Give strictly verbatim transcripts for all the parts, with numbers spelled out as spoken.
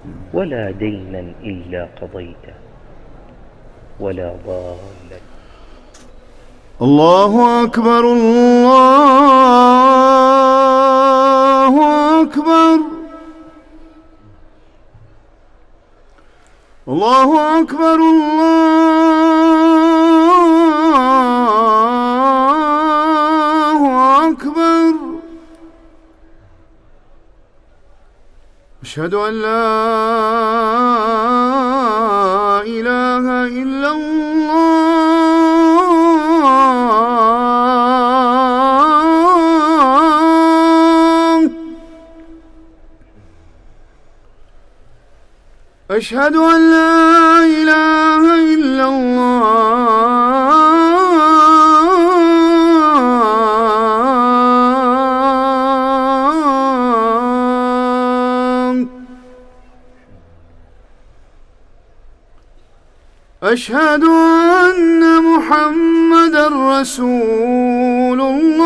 ولا دينا إلا قضيته ولا ضالا. الله أكبر الله أكبر الله أكبر الله أكبر. أشهد أن لا إله إلا الله. أشهد أن لا إله إلا الله. أشهد أن محمدًا رسول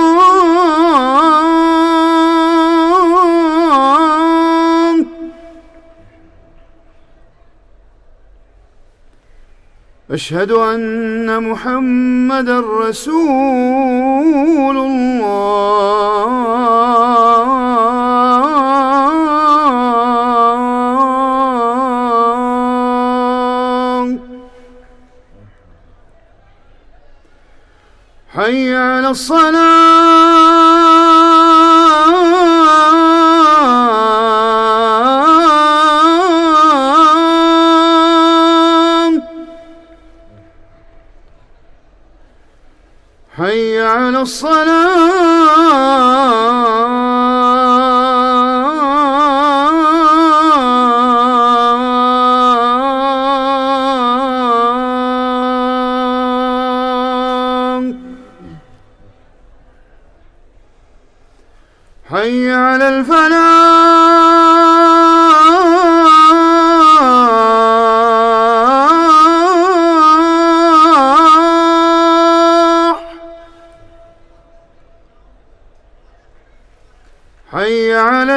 الله. أشهد أن محمدًا رسول الله. حي على الصلاة. حي على الصلاة. حي على الفلاح. حي على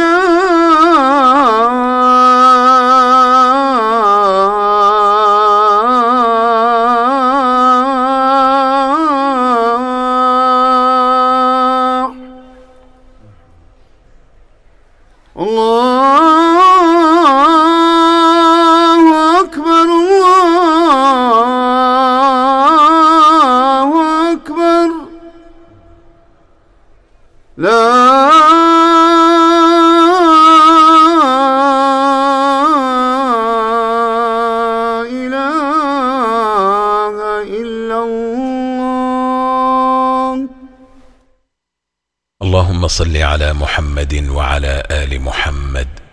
الفلاح. الله أكبر الله أكبر. لا إله إلا الله. اللهم صل على محمد وعلى آل محمد